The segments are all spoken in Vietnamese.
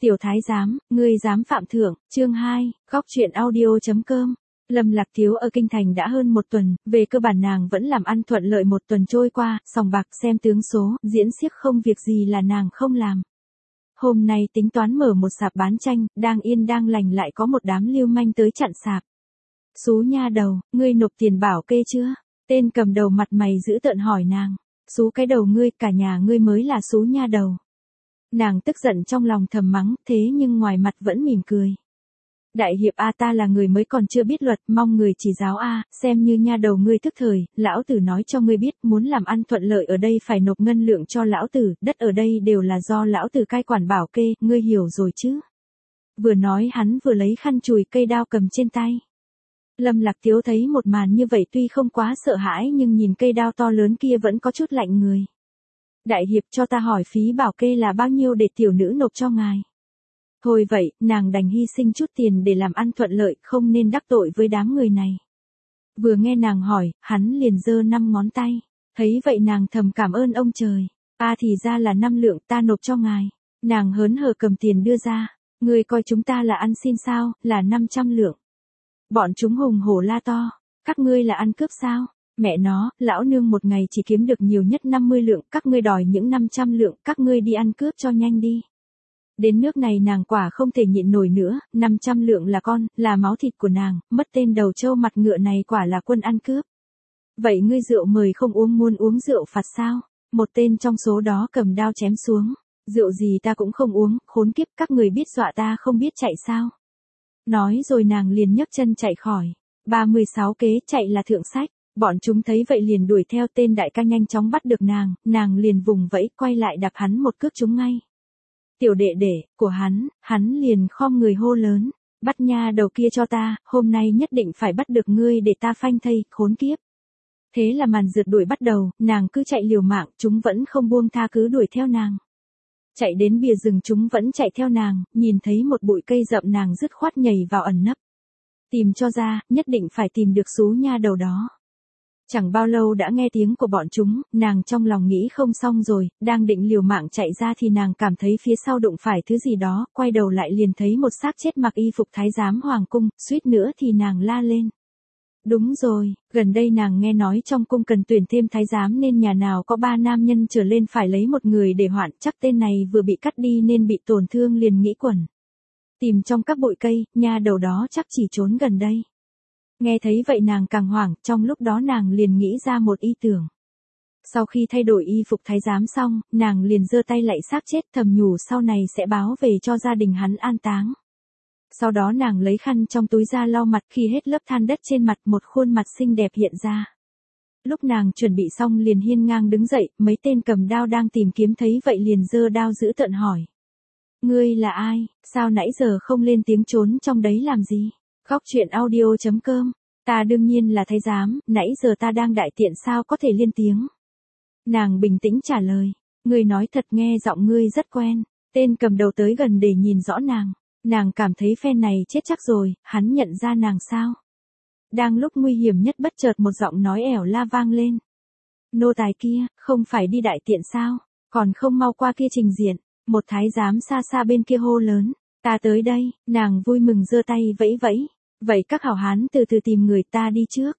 Tiểu thái giám, ngươi dám phạm thượng, chương 2, góc truyện audio.com. Lâm Lạc Thiếu ở kinh thành đã hơn một tuần, về cơ bản nàng vẫn làm ăn thuận lợi một tuần trôi qua, sòng bạc xem tướng số, diễn xiếc không việc gì là nàng không làm. Hôm nay tính toán mở một sạp bán tranh, đang yên đang lành lại có một đám lưu manh tới chặn sạp. Xú nha đầu, ngươi nộp tiền bảo kê chưa? Tên cầm đầu mặt mày dữ tợn hỏi nàng. Xú cái đầu ngươi, cả nhà ngươi mới là xú nha đầu. Nàng tức giận trong lòng thầm mắng, thế nhưng ngoài mặt vẫn mỉm cười. Đại hiệp a, ta là người mới còn chưa biết luật, mong người chỉ giáo a, xem như nha đầu ngươi thức thời, lão tử nói cho ngươi biết, muốn làm ăn thuận lợi ở đây phải nộp ngân lượng cho lão tử, đất ở đây đều là do lão tử cai quản bảo kê, ngươi hiểu rồi chứ? Vừa nói hắn vừa lấy khăn chùi cây đao cầm trên tay. Lâm Lạc Thiếu thấy một màn như vậy tuy không quá sợ hãi nhưng nhìn cây đao to lớn kia vẫn có chút lạnh người. Đại hiệp, cho ta hỏi phí bảo kê là bao nhiêu để tiểu nữ nộp cho ngài? Thôi vậy, nàng đành hy sinh chút tiền để làm ăn thuận lợi, không nên đắc tội với đám người này. Vừa nghe nàng hỏi, hắn liền giơ 5 ngón tay. Thấy vậy nàng thầm cảm ơn ông trời. Thì ra là 5 lượng, ta nộp cho ngài. Nàng hớn hở cầm tiền đưa ra. Ngươi coi chúng ta là ăn xin sao, là 500 lượng. Bọn chúng hùng hổ la to. Các ngươi là ăn cướp sao? Mẹ nó, lão nương một ngày chỉ kiếm được nhiều nhất 50 lượng, các ngươi đòi những 500 lượng, các ngươi đi ăn cướp cho nhanh đi. Đến nước này nàng quả không thể nhịn nổi nữa, 500 lượng là con, là máu thịt của nàng, mất tên đầu trâu mặt ngựa này quả là quân ăn cướp. Vậy ngươi rượu mời không uống, muốn uống rượu phạt sao? Một tên trong số đó cầm đao chém xuống. Rượu gì ta cũng không uống, khốn kiếp, các người biết dọa ta không biết chạy sao? Nói rồi nàng liền nhấc chân chạy khỏi. 36 kế chạy là thượng sách. Bọn chúng thấy vậy liền đuổi theo, tên đại ca nhanh chóng bắt được nàng liền vùng vẫy quay lại đạp hắn một cước trúng ngay. Tiểu đệ đệ của hắn liền khom người hô lớn, bắt nha đầu kia cho ta, hôm nay nhất định phải bắt được ngươi để ta phanh thây, khốn kiếp. Thế là màn rượt đuổi bắt đầu, nàng cứ chạy liều mạng, chúng vẫn không buông tha cứ đuổi theo nàng. Chạy đến bìa rừng chúng vẫn chạy theo nàng, nhìn thấy một bụi cây rậm nàng dứt khoát nhảy vào ẩn nấp. Tìm cho ra, nhất định phải tìm được xú nha đầu đó. Chẳng bao lâu đã nghe tiếng của bọn chúng, nàng trong lòng nghĩ không xong rồi, đang định liều mạng chạy ra thì nàng cảm thấy phía sau đụng phải thứ gì đó, quay đầu lại liền thấy một xác chết mặc y phục thái giám hoàng cung, suýt nữa thì nàng la lên. Đúng rồi, gần đây nàng nghe nói trong cung cần tuyển thêm thái giám nên nhà nào có 3 nam nhân trở lên phải lấy một người để hoạn, chắc tên này vừa bị cắt đi nên bị tổn thương liền nghĩ quẩn. Tìm trong các bụi cây, nha đầu đó chắc chỉ trốn gần đây. Nghe thấy vậy nàng càng hoảng, trong lúc đó nàng liền nghĩ ra một ý tưởng. Sau khi thay đổi y phục thái giám xong, nàng liền giơ tay lạy xác chết thầm nhủ sau này sẽ báo về cho gia đình hắn an táng. Sau đó nàng lấy khăn trong túi ra lau mặt, khi hết lớp than đất trên mặt một khuôn mặt xinh đẹp hiện ra. Lúc nàng chuẩn bị xong liền hiên ngang đứng dậy, mấy tên cầm đao đang tìm kiếm thấy vậy liền giơ đao giữ tợn hỏi. Ngươi là ai, sao nãy giờ không lên tiếng trốn trong đấy làm gì? Góc truyện audio.com. Ta đương nhiên là thái giám, nãy giờ ta đang đại tiện sao có thể lên tiếng. Nàng bình tĩnh trả lời. Ngươi nói thật, nghe giọng ngươi rất quen. Tên cầm đầu tới gần để nhìn rõ nàng. Nàng cảm thấy phe này chết chắc rồi, hắn nhận ra nàng sao? Đang lúc nguy hiểm nhất bất chợt một giọng nói ẻo la vang lên. Nô tài kia, không phải đi đại tiện sao? Còn không mau qua kia trình diện. Một thái giám xa xa bên kia hô lớn. Ta tới đây, nàng vui mừng giơ tay vẫy vẫy. Vậy các hảo hán từ từ tìm người, ta đi trước.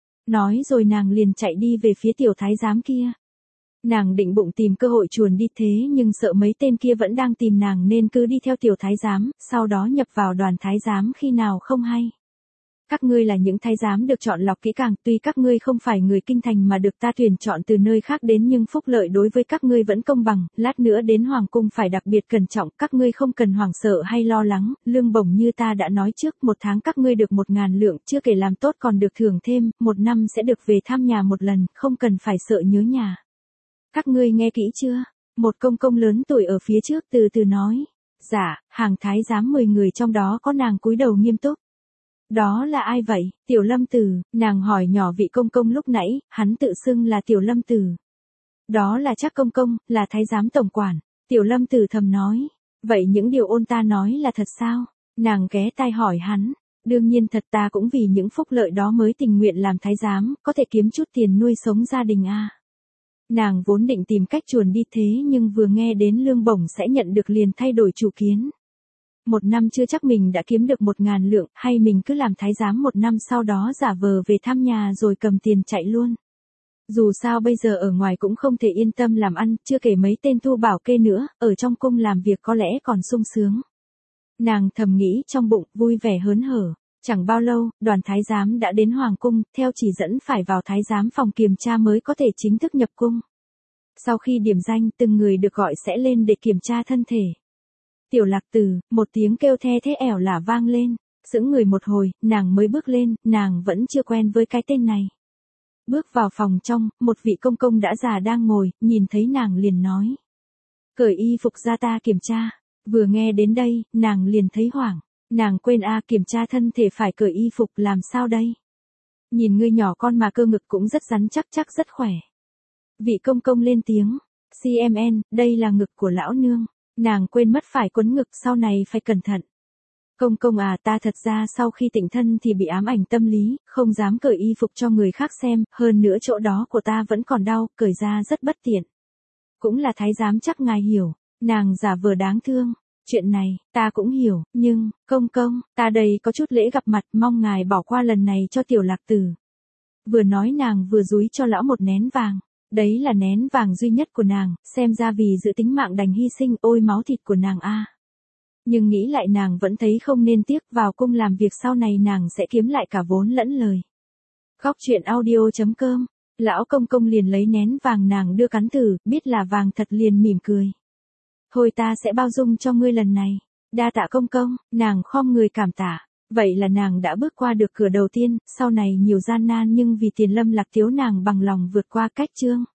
Nói rồi nàng liền chạy đi về phía tiểu thái giám kia. Nàng định bụng tìm cơ hội chuồn đi thế nhưng sợ mấy tên kia vẫn đang tìm nàng nên cứ đi theo tiểu thái giám, sau đó nhập vào đoàn thái giám khi nào không hay. Các ngươi là những thái giám được chọn lọc kỹ càng, tuy các ngươi không phải người kinh thành mà được ta tuyển chọn từ nơi khác đến nhưng phúc lợi đối với các ngươi vẫn công bằng, lát nữa đến hoàng cung phải đặc biệt cẩn trọng, các ngươi không cần hoảng sợ hay lo lắng, lương bổng như ta đã nói trước, 1 tháng các ngươi được 1.000 lượng, chưa kể làm tốt còn được thưởng thêm, 1 năm sẽ được về thăm nhà một lần, không cần phải sợ nhớ nhà. Các ngươi nghe kỹ chưa? Một công công lớn tuổi ở phía trước từ từ nói. Dạ, hàng thái giám 10 người trong đó có nàng cúi đầu nghiêm túc. Đó là ai vậy? Tiểu Lâm Tử, nàng hỏi nhỏ vị công công lúc nãy, hắn tự xưng là Tiểu Lâm Tử. Đó là chắc công công, là thái giám tổng quản. Tiểu Lâm Tử thầm nói. Vậy những điều ôn ta nói là thật sao? Nàng ghé tai hỏi hắn. Đương nhiên thật, ta cũng vì những phúc lợi đó mới tình nguyện làm thái giám, có thể kiếm chút tiền nuôi sống gia đình a. Nàng vốn định tìm cách chuồn đi thế nhưng vừa nghe đến lương bổng sẽ nhận được liền thay đổi chủ kiến. 1 năm chưa chắc mình đã kiếm được 1.000 lượng, hay mình cứ làm thái giám 1 năm sau đó giả vờ về thăm nhà rồi cầm tiền chạy luôn. Dù sao bây giờ ở ngoài cũng không thể yên tâm làm ăn, chưa kể mấy tên thu bảo kê nữa, ở trong cung làm việc có lẽ còn sung sướng. Nàng thầm nghĩ trong bụng, vui vẻ hớn hở. Chẳng bao lâu, đoàn thái giám đã đến hoàng cung, theo chỉ dẫn phải vào thái giám phòng kiểm tra mới có thể chính thức nhập cung. Sau khi điểm danh, từng người được gọi sẽ lên để kiểm tra thân thể. Tiểu Lạc Tử, một tiếng kêu the thế ẻo lả vang lên, sững người một hồi, nàng mới bước lên, nàng vẫn chưa quen với cái tên này. Bước vào phòng trong, một vị công công đã già đang ngồi, nhìn thấy nàng liền nói. Cởi y phục ra ta kiểm tra. Vừa nghe đến đây, nàng liền thấy hoảng. Nàng quên kiểm tra thân thể phải cởi y phục làm sao đây? Nhìn ngươi nhỏ con mà cơ ngực cũng rất rắn chắc rất khỏe. Vị công công lên tiếng. CMN, đây là ngực của lão nương. Nàng quên mất phải quấn ngực, sau này phải cẩn thận. Công công ta thật ra sau khi tỉnh thân thì bị ám ảnh tâm lý, không dám cởi y phục cho người khác xem, hơn nữa chỗ đó của ta vẫn còn đau, cởi ra rất bất tiện. Cũng là thái giám chắc ngài hiểu. Nàng giả vờ đáng thương. Chuyện này, ta cũng hiểu, nhưng, công công, ta đây có chút lễ gặp mặt, mong ngài bỏ qua lần này cho Tiểu Lạc Tử. Vừa nói nàng vừa dúi cho lão một nén vàng. Đấy là nén vàng duy nhất của nàng, xem ra vì giữ tính mạng đành hy sinh, ôi máu thịt của nàng Nhưng nghĩ lại nàng vẫn thấy không nên tiếc, vào cung làm việc sau này nàng sẽ kiếm lại cả vốn lẫn lời. Khóc chuyện audio.com, lão công công liền lấy nén vàng nàng đưa cắn thử, biết là vàng thật liền mỉm cười. Thôi ta sẽ bao dung cho ngươi lần này. Đa tạ công công, nàng khom người cảm tạ. Vậy là nàng đã bước qua được cửa đầu tiên, sau này nhiều gian nan nhưng vì tiền Lâm Lạc Thiếu nàng bằng lòng vượt qua cách chương.